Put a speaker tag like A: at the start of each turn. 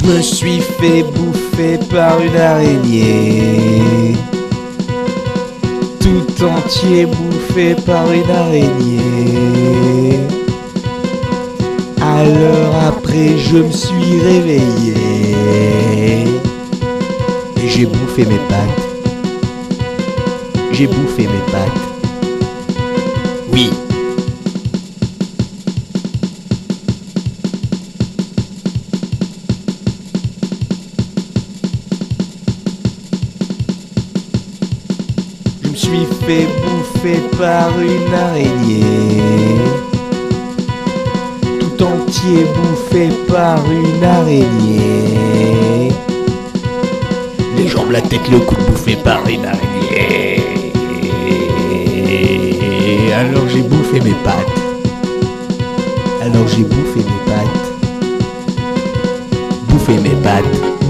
A: Je me suis fait bouffer par une araignée. Tout entier bouffé par une araignée. Alors après je me suis réveillé et j'ai bouffé mes pattes. J'ai bouffé mes pattes. Oui. Je me suis fait bouffer par une araignée. Tout entier bouffé par une araignée. Les jambes, la tête, le cou bouffé par une araignée. Alors j'ai bouffé mes pattes. Alors j'ai bouffé mes pattes. Bouffé mes pattes.